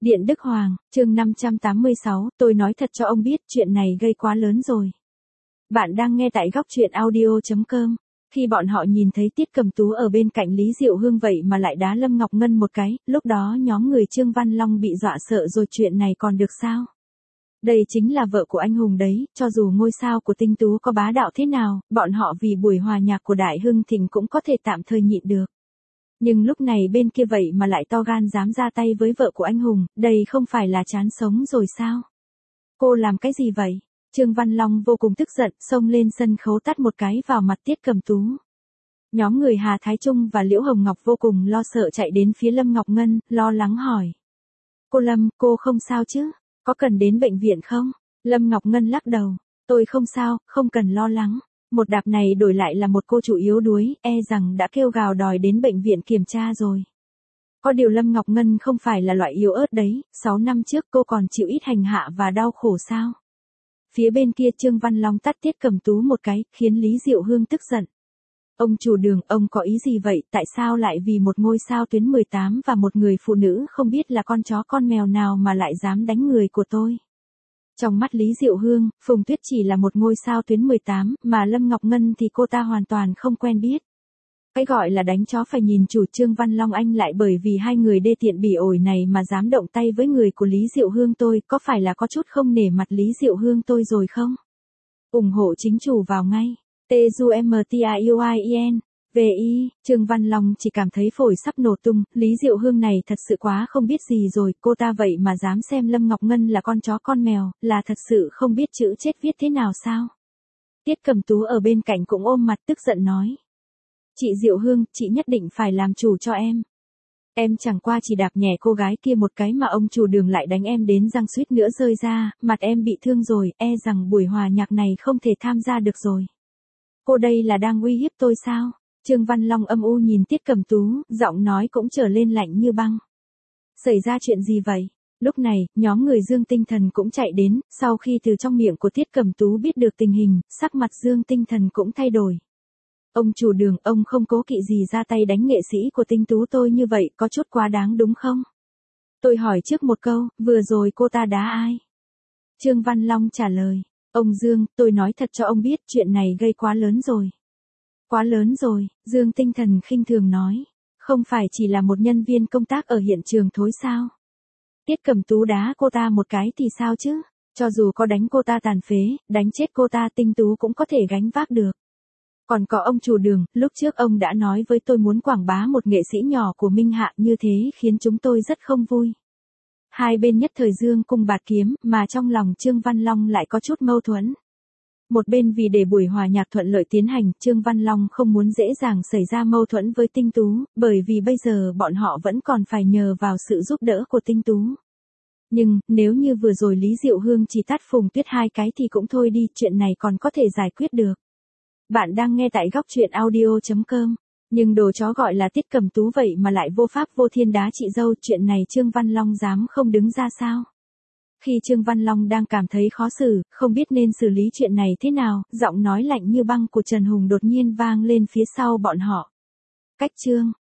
Điện Đức Hoàng, chương 586, tôi nói thật cho ông biết chuyện này gây quá lớn rồi. Bạn đang nghe tại góc chuyện audio.com. Khi bọn họ nhìn thấy Tiết Cẩm Tú ở bên cạnh Lý Diệu Hương vậy mà lại đá Lâm Ngọc Ngân một cái, lúc đó nhóm người Trương Văn Long bị dọa sợ rồi, chuyện này còn được sao? Đây chính là vợ của anh hùng đấy, cho dù ngôi sao của Tinh Tú có bá đạo thế nào, bọn họ vì buổi hòa nhạc của Đại Hưng Thịnh cũng có thể tạm thời nhịn được. Nhưng lúc này bên kia vậy mà lại to gan dám ra tay với vợ của anh hùng, đây không phải là chán sống rồi sao? Cô làm cái gì vậy? Trương Văn Long vô cùng tức giận, xông lên sân khấu tát một cái vào mặt Tiết Cẩm Tú. Nhóm người Hà Thái Trung và Liễu Hồng Ngọc vô cùng lo sợ chạy đến phía Lâm Ngọc Ngân, lo lắng hỏi. Cô Lâm, cô không sao chứ? Có cần đến bệnh viện không? Lâm Ngọc Ngân lắc đầu. Tôi không sao, không cần lo lắng. Một đạp này đổi lại là một cô chủ yếu đuối, e rằng đã kêu gào đòi đến bệnh viện kiểm tra rồi. Có điều Lâm Ngọc Ngân không phải là loại yếu ớt đấy, 6 năm trước cô còn chịu ít hành hạ và đau khổ sao? Phía bên kia Trương Văn Long tát Tiết Cẩm Tú một cái, khiến Lý Diệu Hương tức giận. Ông chủ Đường, ông có ý gì vậy? Tại sao lại vì một ngôi sao tuyến 18 và một người phụ nữ không biết là con chó con mèo nào mà lại dám đánh người của tôi? Trong mắt Lý Diệu Hương, Phùng Tuyết chỉ là một ngôi sao tuyến 18, mà Lâm Ngọc Ngân thì cô ta hoàn toàn không quen biết. Cái gọi là đánh chó phải nhìn chủ. Trương Văn Long anh lại bởi vì hai người đê tiện bỉ ổi này mà dám động tay với người của Lý Diệu Hương tôi, có phải là có chút không nể mặt Lý Diệu Hương tôi rồi không? Ủng hộ chính chủ vào ngay. TUMTIUIEN VI, Trương Văn Long chỉ cảm thấy phổi sắp nổ tung, Lý Diệu Hương này thật sự quá không biết gì rồi, cô ta vậy mà dám xem Lâm Ngọc Ngân là con chó con mèo, là thật sự không biết chữ chết viết thế nào sao? Tiết Cẩm Tú ở bên cạnh cũng ôm mặt tức giận nói. Chị Diệu Hương, chị nhất định phải làm chủ cho em. Em chẳng qua chỉ đạp nhẹ cô gái kia một cái mà ông chủ Đường lại đánh em đến răng suýt nữa rơi ra, mặt em bị thương rồi, e rằng buổi hòa nhạc này không thể tham gia được rồi. Cô đây là đang uy hiếp tôi sao? Trương Văn Long âm u nhìn Tiết Cẩm Tú, giọng nói cũng trở lên lạnh như băng. Xảy ra chuyện gì vậy? Lúc này, nhóm người Dương Tinh Thần cũng chạy đến, sau khi từ trong miệng của Tiết Cẩm Tú biết được tình hình, sắc mặt Dương Tinh Thần cũng thay đổi. Ông chủ Đường, ông không cố kỵ gì ra tay đánh nghệ sĩ của Tinh Tú tôi như vậy, có chút quá đáng đúng không? Tôi hỏi trước một câu, vừa rồi cô ta đá ai? Trương Văn Long trả lời. Ông Dương, tôi nói thật cho ông biết chuyện này gây quá lớn rồi. Quá lớn rồi, Dương Tinh Thần khinh thường nói. Không phải chỉ là một nhân viên công tác ở hiện trường thôi sao? Tiết Cẩm Tú đá cô ta một cái thì sao chứ? Cho dù có đánh cô ta tàn phế, đánh chết cô ta Tinh Tú cũng có thể gánh vác được. Còn có ông chủ Đường, lúc trước ông đã nói với tôi muốn quảng bá một nghệ sĩ nhỏ của Minh Hạ, như thế khiến chúng tôi rất không vui. Hai bên nhất thời dương cung bạt kiếm, mà trong lòng Trương Văn Long lại có chút mâu thuẫn. Một bên vì để buổi hòa nhạc thuận lợi tiến hành, Trương Văn Long không muốn dễ dàng xảy ra mâu thuẫn với Tinh Tú, bởi vì bây giờ bọn họ vẫn còn phải nhờ vào sự giúp đỡ của Tinh Tú. Nhưng, nếu như vừa rồi Lý Diệu Hương chỉ tát Phùng Tuyết hai cái thì cũng thôi đi, chuyện này còn có thể giải quyết được. Bạn đang nghe tại góc chuyện audio.com. Nhưng đồ chó gọi là Tiết Cẩm Tú vậy mà lại vô pháp vô thiên đá chị dâu, chuyện này Trương Văn Long dám không đứng ra sao? Khi Trương Văn Long đang cảm thấy khó xử, không biết nên xử lý chuyện này thế nào, giọng nói lạnh như băng của Trần Hùng đột nhiên vang lên phía sau bọn họ. Cách Trương